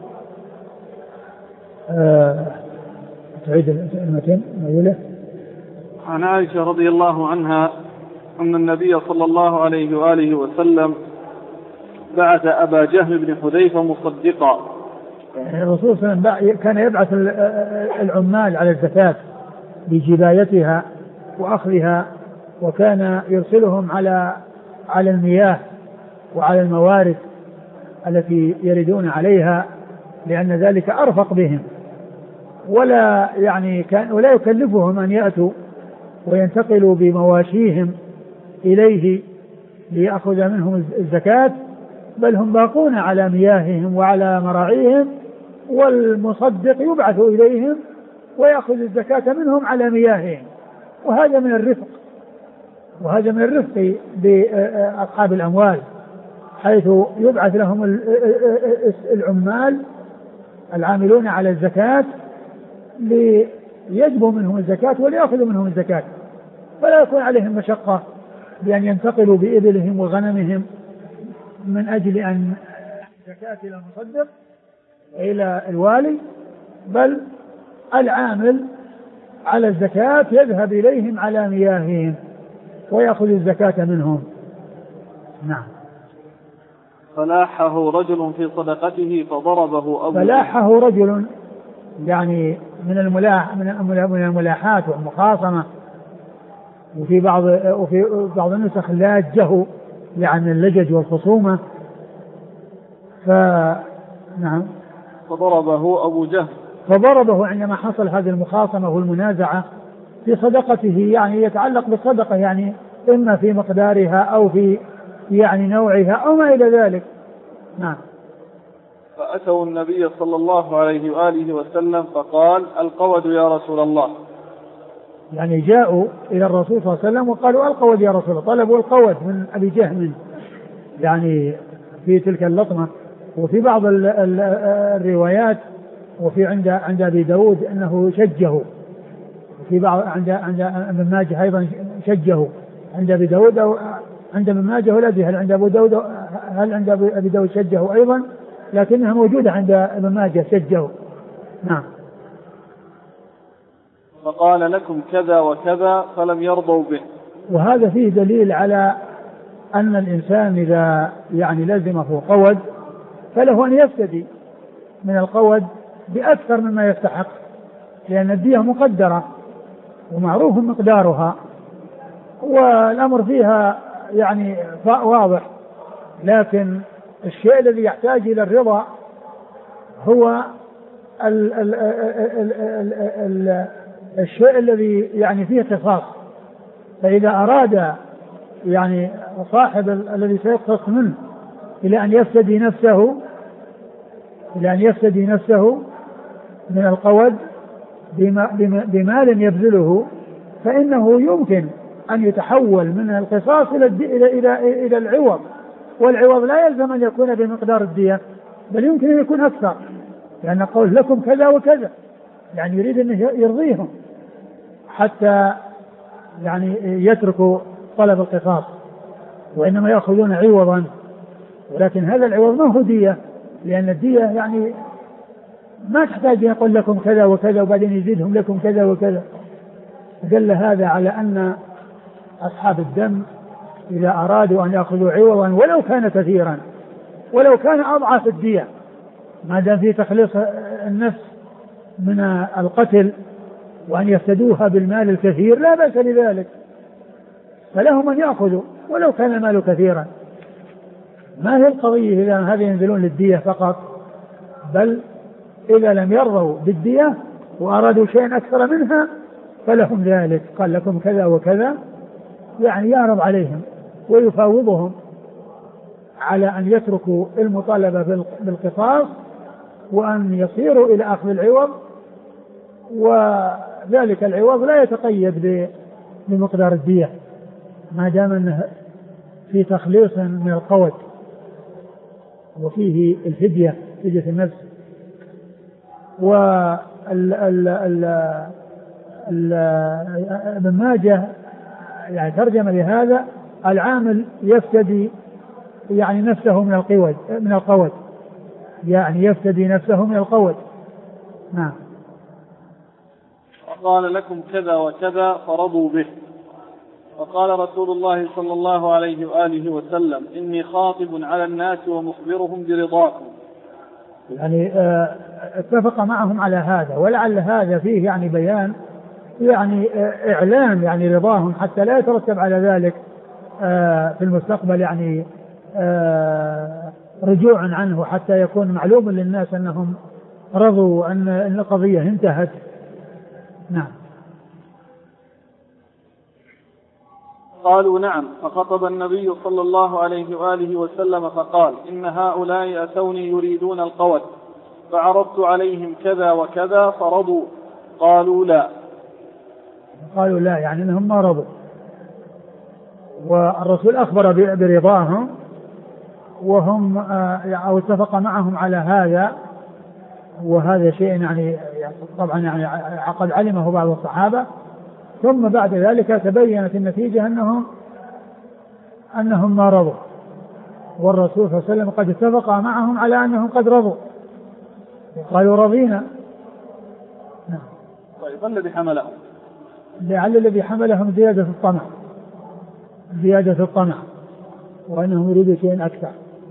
تعيد المتن ميوله. عن عائشة رضي الله عنها أن النبي صلى الله عليه وآله وسلم بعث أبا جهم بن حذيفة مصدقا. الرسول صلى الله عليه وسلم كان يبعث العمال على الزكاة بجبايتها وأخذها، وكان يرسلهم على المياه وعلى الموارد التي يردون عليها، لأن ذلك أرفق بهم، ولا يكلفهم أن يأتوا وينتقلوا بمواشيهم إليه ليأخذ منهم الزكاة، بل هم باقون على مياههم وعلى مراعيهم، والمصدق يبعث إليهم ويأخذ الزكاة منهم على مياههم. وهذا من الرفق بأصحاب الأموال، حيث يبعث لهم العمال العاملون على الزكاة ليجبوا منهم الزكاة وليأخذوا منهم الزكاة، فلا يكون عليهم مشقة بأن ينتقلوا بإبلهم وغنمهم من أجل أن الزكاة إلى المصدق إلى الوالي، بل العامل على الزكاة يذهب إليهم على مياههم ويأخذ الزكاة منهم. نعم. فلاحه رجل في صدقته فضربه أبو فلاحه رجل يعني من الملاحات والمخاصمة، وفي بعض النسخ لاجه يعني اللجج والخصومة. نعم. فضربه عندما حصل هذه المخاصمة والمنازعة في صدقته، يعني يتعلق بالصدقة، يعني إما في مقدارها أو في يعني نوعها أو ما إلى ذلك. نعم. فأتوا النبي صلى الله عليه وآله وسلم فقال: القود يا رسول الله. يعني جاءوا إلى الرسول صلى الله عليه وسلم وقالوا: القود يا رسول الله، طلبوا القود من أبي جهم يعني في تلك اللطمة. وفي بعض الروايات وفي عند أبي داود أنه شجه، وفي بعض عند ابن ماجه أيضا شجه، عند أبي داود أو عند ابن ماجه ولا أدري هل عند أبي داود شجه أيضا، لكنها موجودة عند ابن ماجه شجه. نعم. فقال: لكم كذا وكذا، فلم يرضوا به. وهذا فيه دليل على أن الإنسان إذا يعني لزمه قود فله أن يفتدي من القود بأكثر مما يستحق، لأن الدية مقدرة ومعروف مقدارها، والأمر فيها يعني واضح. لكن الشيء الذي يحتاج إلى الرضا هو الشيء الذي يعني فيه قصاص. فإذا أراد يعني صاحب الذي سيقتص منه إلى أن يفتدي نفسه من القود بمال يبذله، فإنه يمكن أن يتحول من القصاص إلى العوض، والعوض لا يلزم أن يكون بمقدار الدية، بل يمكن أن يكون أكثر، لأن قول لكم كذا وكذا يعني يريد أن يرضيهم حتى يعني يتركوا طلب القصاص، وإنما يأخذون عوضا. ولكن هذا العوض ما هو دية، لأن الدية يعني ما تحتاج يقول لكم كذا وكذا وبعدين يزيدهم لكم كذا وكذا. دل هذا على أن أصحاب الدم إذا أرادوا أن يأخذوا عوضا ولو كان كثيرا ولو كان أضعف الدية، ما دام في تخليص النفس من القتل وأن يفتدوها بالمال الكثير لا بأس لذلك، فلهم أن يأخذوا ولو كان المال كثيرا. ما هي القضية إذا هذا ينزلون للدية فقط، بل إذا لم يرضوا بالدية وأرادوا شيئا أكثر منها فلهم ذلك. قال لكم كذا وكذا، يعني يعرض عليهم ويفاوضهم على أن يتركوا المطالبة بالقصاص وأن يصيروا إلى أخذ العوض، وذلك العوض لا يتقيد بمقدار الدية، ما دام أنه في تخليص من القود وفيه الفدية، فدية النفس. ابن ماجه يعني ترجم لهذا العامل يفتدي يعني نفسه من القود، يعني يفتدي نفسه من القود. نعم. وقال لكم كذا وكذا فرضوا به. وقال رسول الله صلى الله عليه وآله وسلم إني خاطب على الناس ومخبرهم برضاكم. يعني اتفق معهم على هذا، ولعل هذا فيه يعني بيان يعني إعلام يعني رضاهم حتى لا يترتب على ذلك في المستقبل يعني رجوع عنه، حتى يكون معلوم للناس أنهم رضوا أن القضية انتهت. نعم. قالوا نعم. فخطب النبي صلى الله عليه وآله وسلم فقال إن هؤلاء أتوني يريدون القود فعرضت عليهم كذا وكذا فرضوا. قالوا لا يعني أنهم ما رضوا، والرسول أخبر برضاهم وهم أو اتفق معهم على هذا، وهذا شيء يعني طبعا يعني قد علمه بعض الصحابة، ثم بعد ذلك تبينت النتيجة أنهم ما رضوا، والرسول صلى الله عليه وسلم قد اتفق معهم على أنهم قد رضوا، قالوا رضينا. نعم. طيب الذي حملهم؟ لعل الذي حملهم زيادة الطمع وأنهم يريدوا شيء أكثر.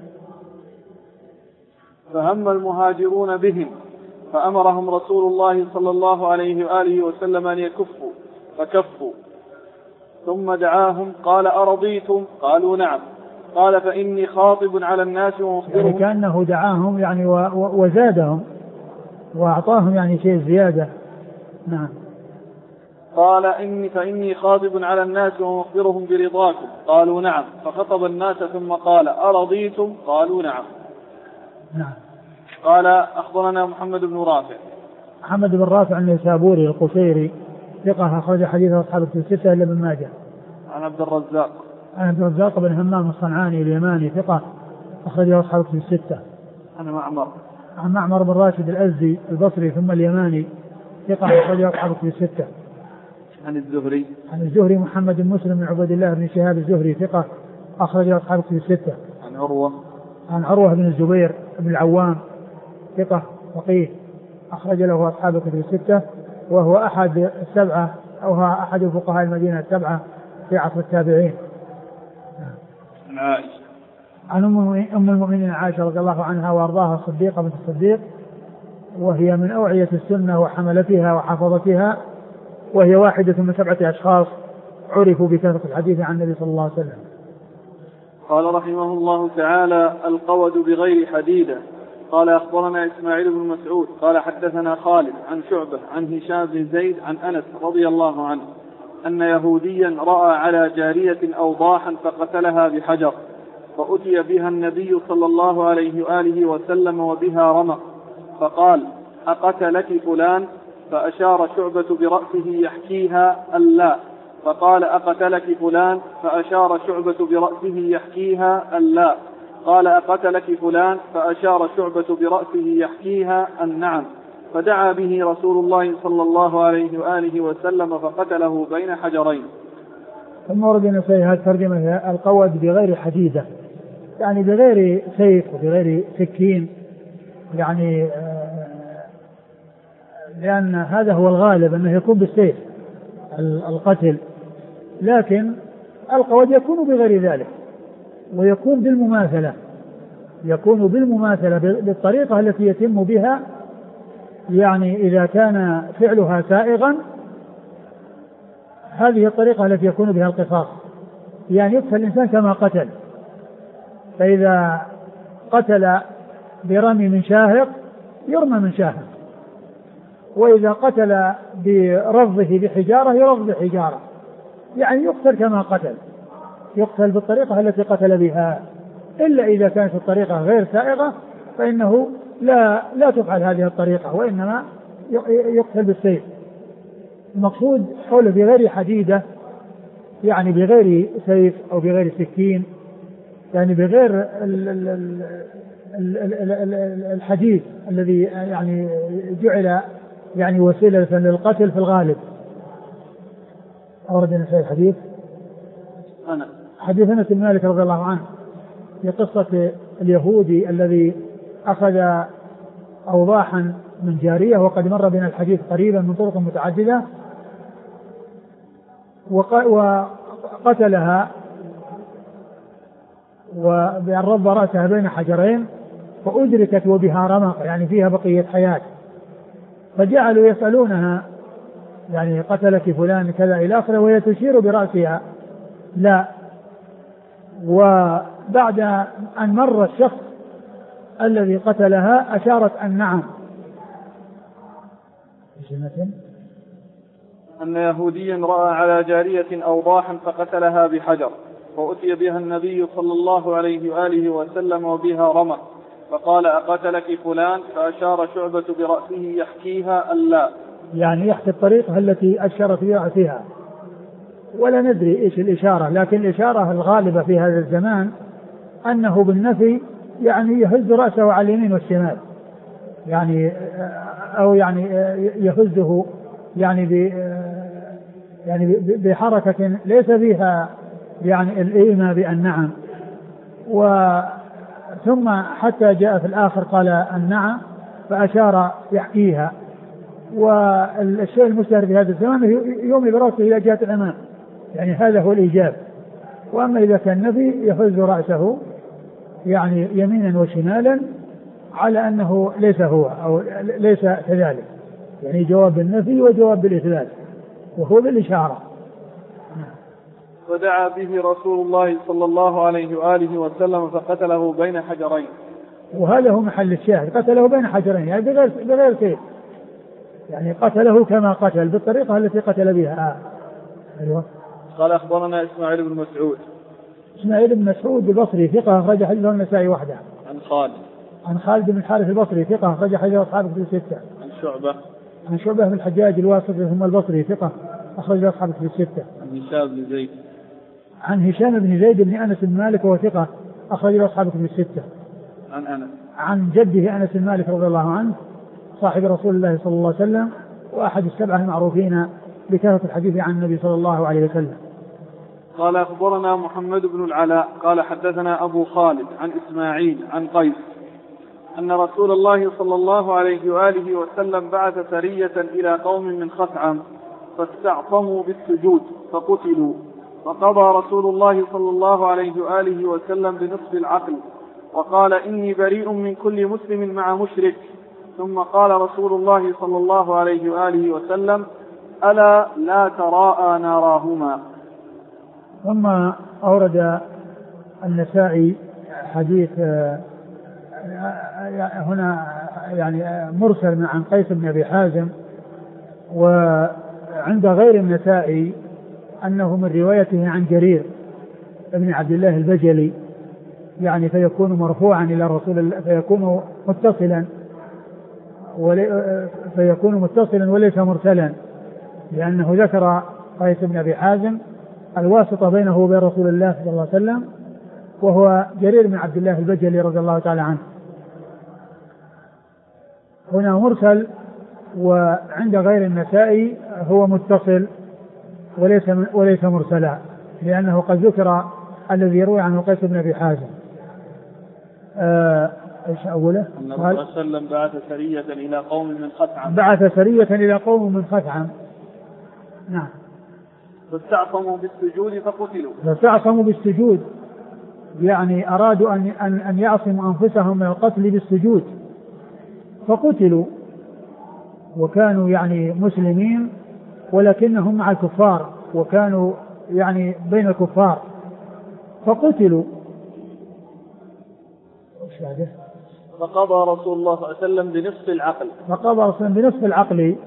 فهم المهاجرون بهم فأمرهم رسول الله صلى الله عليه وآله وسلم أن يكفوا فكفوا، ثم دعاهم قال أرضيتم؟ قالوا نعم. قال فإني خاطب على الناس ومخبرهم، يعني كأنه دعاهم يعني وزادهم وأعطاهم يعني شيء زيادة. نعم. قال فإني خاطب على الناس ومخبرهم برضاكم. قالوا نعم. فخطب الناس ثم قال أرضيتم؟ قالوا نعم. نعم. قال أخبرنا محمد بن رافع النيسابوري القشيري ثقة أخرج حديثه أصحاب الستة إلا ابن ماجه. عن عبد الرزاق بن همام الصنعاني اليماني ثقة أخرجه أصحاب الستة. عن معمر بن راشد الأزدي البصري ثم اليماني ثقة أخرجه أصحاب الستة. عن الزهري محمد بن مسلم بن عبد الله بن شهاب الزهري ثقة أخرجه أصحاب الستة. عن عروة بن الزبير بن العوام ثقة فقيه أخرج له أصحاب الكتب الستة، وهو أحد السبعة أو هو أحد فقهاء المدينة السبعة في عصر التابعين. عن أم المؤمنين عائشة رضي الله عنها وأرضاها الصديقة بنت الصديق، وهي من أوعية السنة وحملتها وحفظتها، وهي واحدة من 7 أشخاص عرفوا بكثرة الحديث عن النبي صلى الله عليه وسلم. قال رحمه الله تعالى القود بغير حديدة. قال أخبرنا إسماعيل بن مسعود قال حدثنا خالد عن شعبة عن هشام بن زيد عن أنس رضي الله عنه أن يهوديا رأى على جارية أوضاحا فقتلها بحجر، فأتي بها النبي صلى الله عليه وآله وسلم وبها رمق، فقال أقتلك فلان؟ فأشار شعبة برأسه يحكيها ألا، فقال أقتلك فلان؟ فأشار شعبة برأسه يحكيها ألا، قال أقتلك فلان؟ فأشار شعبة برأسه يحكيها النعم، فدعا به رسول الله صلى الله عليه وآله وسلم فقتله بين حجرين. ثم ورد في هذه الترجمة القود بغير حديدة، يعني بغير سيف وبغير سكين، يعني لأن هذا هو الغالب أنه يكون بالسيف القتل، لكن القود يكون بغير ذلك، ويكون بالمماثلة بالطريقة التي يتم بها، يعني إذا كان فعلها سائغا هذه الطريقة التي يكون بها القصاص، يعني يقتل الإنسان كما قتل، فإذا قتل برمي من شاهق يرمى من شاهق، وإذا قتل برفضه بحجارة يرفض بحجارة، يعني يقتل كما قتل، يقتل بالطريقة التي قتل بها، إلا إذا كانت الطريقة غير سائغة فإنه لا تفعل هذه الطريقة، وإنما يقتل بالسيف. المقصود قوله بغير حديدة، يعني بغير سيف أو بغير سكين، يعني بغير الحديث الذي يعني جعل يعني وسيلة للقتل في الغالب. أورد في الحديث حديث أنس بن مالك رضي الله عنه في قصة اليهودي الذي أخذ أوضاحا من جارية، وقد مر بنا الحديث قريبا من طرق متعددة، وقتلها وبأن رب رأسها بين حجرين فأدركت وبها رمق، يعني فيها بقية حياة، فجعلوا يسألونها يعني قتلك فلان كذا إلى آخره، وهي تشير برأسها لا. وبعد أن مر الشخص الذي قتلها أشارت أن نعم. أن يهوديا رأى على جارية أوضاحا فقتلها بحجر، فأتي بها النبي صلى الله عليه وآله وسلم وبها رمق، فقال أقتلك فلان؟ فأشار شعبة برأسه يحكيها ألا، يعني يحكي الطريقة التي أشرت برأسها، ولا ندري إيش الإشارة، لكن الإشارة الغالبة في هذا الزمان أنه بالنفي يعني يهز رأسه على اليمين والشمال، يعني أو يعني يهزه يعني بحركة ليس فيها يعني الإيماء بأن نعم. ثم حتى جاء في الآخر قال النعم فأشار يحكيها. والشيء المشتهر في هذا الزمان يومي برأسه إلى جهة الأمام، يعني هذا هو الإيجاب. وأما إذا كان نفي يهز رأسه يعني يمينا وشمالا على أنه ليس هو أو ليس كذلك، يعني جواب بالنفي وجواب بالإثبات وهو بالإشارة. ودعا به رسول الله صلى الله عليه وآله وسلم فقتله بين حجرين. وهذا هو محل الشاهد، قتله بين حجرين يعني بغير سيف، يعني قتله كما قتل بالطريقة التي قتل بها. أيوة. قال أخبرنا إسماعيل بن مسعود. إسماعيل بن مسعود البصري ثقة أخرج حديثه النسائي وحده. عن خالد بن الحارث البصري ثقة أخرج حديثه أصحاب كتب الستة. عن شعبة بن الحجاج الواسطي ثم البصري ثقة أخرج أصحاب كتب الستة. عن هشام بن زيد بن أنس بن مالك وهو ثقة أخرج أصحاب كتب الستة. عن جده أنس بن مالك رضي الله عنه صاحب رسول الله صلى الله عليه وسلم وأحد السبعة المعروفين بكثرة الحديث عن النبي صلى الله عليه وسلم. قال أخبرنا محمد بن العلاء قال حدثنا أبو خالد عن إسماعيل عن قيس أن رسول الله صلى الله عليه وآله وسلم بعث سرية إلى قوم من خثعم فاستعصموا بالسجود فقتلوا، فقضى رسول الله صلى الله عليه وآله وسلم بنصف العقل وقال إني بريء من كل مسلم مع مشرك. ثم قال رسول الله صلى الله عليه وآله وسلم ألا لا تراءى ناراهما. ثم أورد النسائي حديث هنا يعني مرسل عن قيس بن أبي حازم، وعند غير النسائي أنه من روايته عن جرير ابن عبد الله البجلي، يعني فيكون مرفوعا إلى رسول الله، فيكون متصلا وليس مرسلا، لأنه ذكر قيس بن أبي حازم الواسطة بينه وبين رسول الله صلى الله عليه وسلم وهو جرير بن عبد الله البجلي رضي الله تعالى عنه. هنا مرسل، وعند غير النسائي هو متصل وليس مرسلا، لأنه قد ذكر الذي يروي عنه قيس بن أبي حازم. ايش أوله؟ أن الرسول صلى الله عليه وسلم بعث سرية إلى قوم من خثعم. بعث سرية إلى قوم من خثعم. نعم. فاستعصموا بالسجود فقتلوا. فاستعصموا بالسجود يعني أرادوا أن يعصموا أنفسهم من القتل بالسجود فقتلوا، وكانوا يعني مسلمين ولكنهم مع الكفار، وكانوا يعني بين الكفار فقتلوا. فقضى رسول الله صلى الله عليه وسلم بنصف العقل. فقضى رسول الله بنصف العقل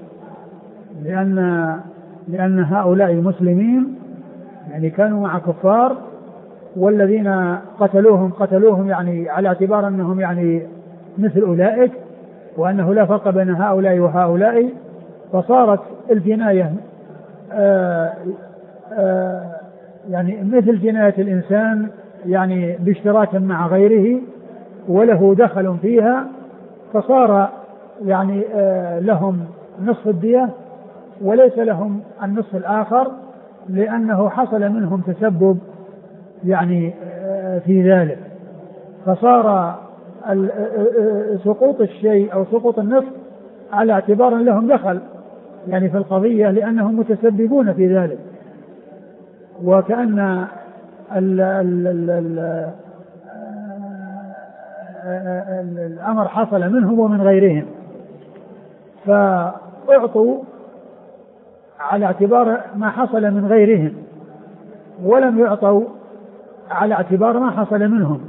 لأن هؤلاء المسلمين يعني كانوا مع كفار، والذين قتلوهم يعني على اعتبار أنهم يعني مثل أولئك، وأنه لا فرق بين هؤلاء وهؤلاء، فصارت الجناية يعني مثل جناية الإنسان يعني باشتراك مع غيره وله دخل فيها، فصار يعني لهم نصف الدية وليس لهم النصف الآخر، لأنه حصل منهم تسبب يعني في ذلك، فصار سقوط الشيء أو سقوط النصف على اعتبار لهم دخل يعني في القضية لأنهم متسببون في ذلك، وكأن الأمر حصل منهم ومن غيرهم، فأعطوا على اعتبار ما حصل من غيرهم ولم يعطوا على اعتبار ما حصل منهم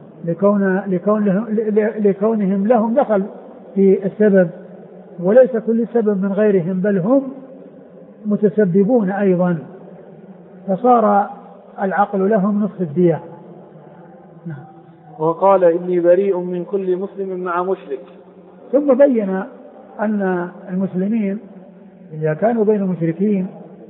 لكونهم لهم دخل في السبب، وليس كل سبب من غيرهم بل هم متسببون أيضا، فصار العقل لهم نصف الدية. وقال إني بريء من كل مسلم مع مشرك. ثم بين أن المسلمين إذا كانوا بين مشركين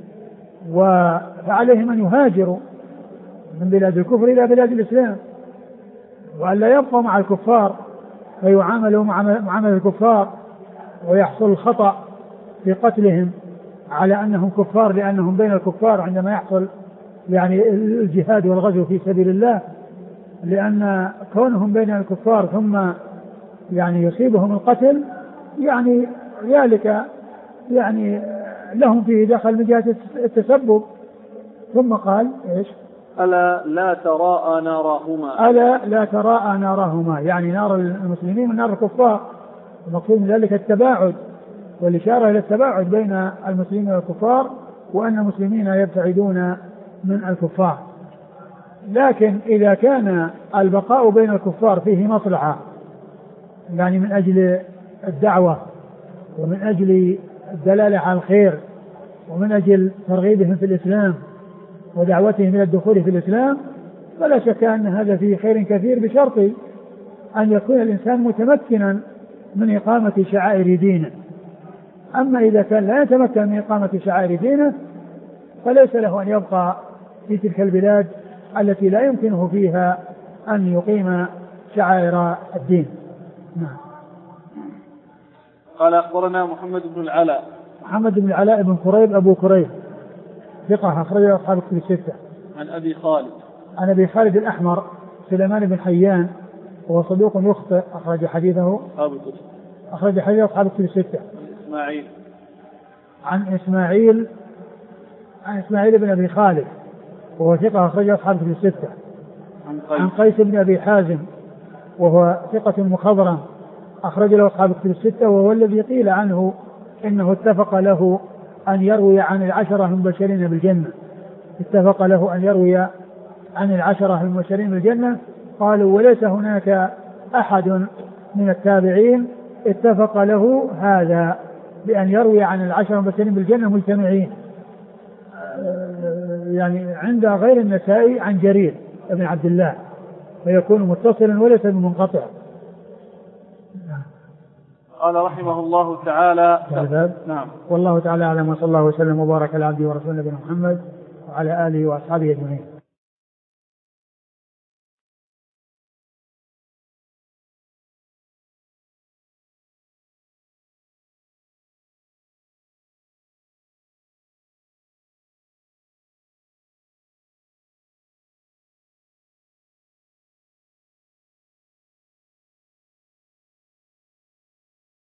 فعليهم أن يهاجروا من بلاد الكفر إلى بلاد الإسلام، وأن لا يبقوا مع الكفار فيعاملوا معاملة الكفار ويحصل الخطأ في قتلهم على أنهم كفار لأنهم بين الكفار عندما يحصل يعني الجهاد والغزو في سبيل الله، لأن كونهم بين الكفار ثم يعني يصيبهم القتل يعني ذلك يعني لهم فيه دخل من جهة التسبب. ثم قال إيش؟ ألا لا تراءى نارهما. ألا لا تراءى نارهما، يعني نار المسلمين ونار الكفار، المقصود من ذلك التباعد، والإشارة إلى التباعد بين المسلمين والكفار، وأن المسلمين يبتعدون من الكفار. لكن إذا كان البقاء بين الكفار فيه مصلحة يعني من أجل الدعوة ومن أجل الدلالة على الخير ومن أجل ترغيبهم في الإسلام ودعوتهم إلى الدخول في الإسلام، فلا شك أن هذا فيه خير كثير بشرط أن يكون الإنسان متمكنا من إقامة شعائر دينه. أما إذا كان لا يتمكن من إقامة شعائر دينه فليس له أن يبقى في تلك البلاد التي لا يمكنه فيها أن يقيم شعائر الدين. نعم. قال أخبرنا محمد بن العلاء. محمد بن العلاء بن كريب أبو كريب ثقة أخرجه أصحاب الكتب الستة. عن أبي خالد. عن أبي خالد الأحمر سليمان بن حيان وهو صدوق يخطئ، أخرج حديثه أصحاب الكتب الستة. إسماعيل. عن إسماعيل بن أبي خالد وهو ثقة أخرجه أصحاب الكتب الستة. عن قيس بن أبي حازم وهو ثقة مخضرم أخرج له أصحاب الكتب الستة، وهو الذي قيل عنه إنه اتفق له أن يروي عن العشرة المبشرين بالجنة، اتفق له أن يروي عن العشرة المبشرين بالجنة. قالوا وليس هناك أحد من التابعين اتفق له هذا بأن يروي عن العشرة المبشرين بالجنة مجتمعين، يعني عند غير النسائي عن جرير بن عبد الله فيكون متصلا وليس بمنقطع. قال رحمه الله تعالى. نعم. والله تعالى أعلم، وصلى الله وسلم وبارك على عبده ورسوله نبينا محمد وعلى آله وأصحابه أجمعين.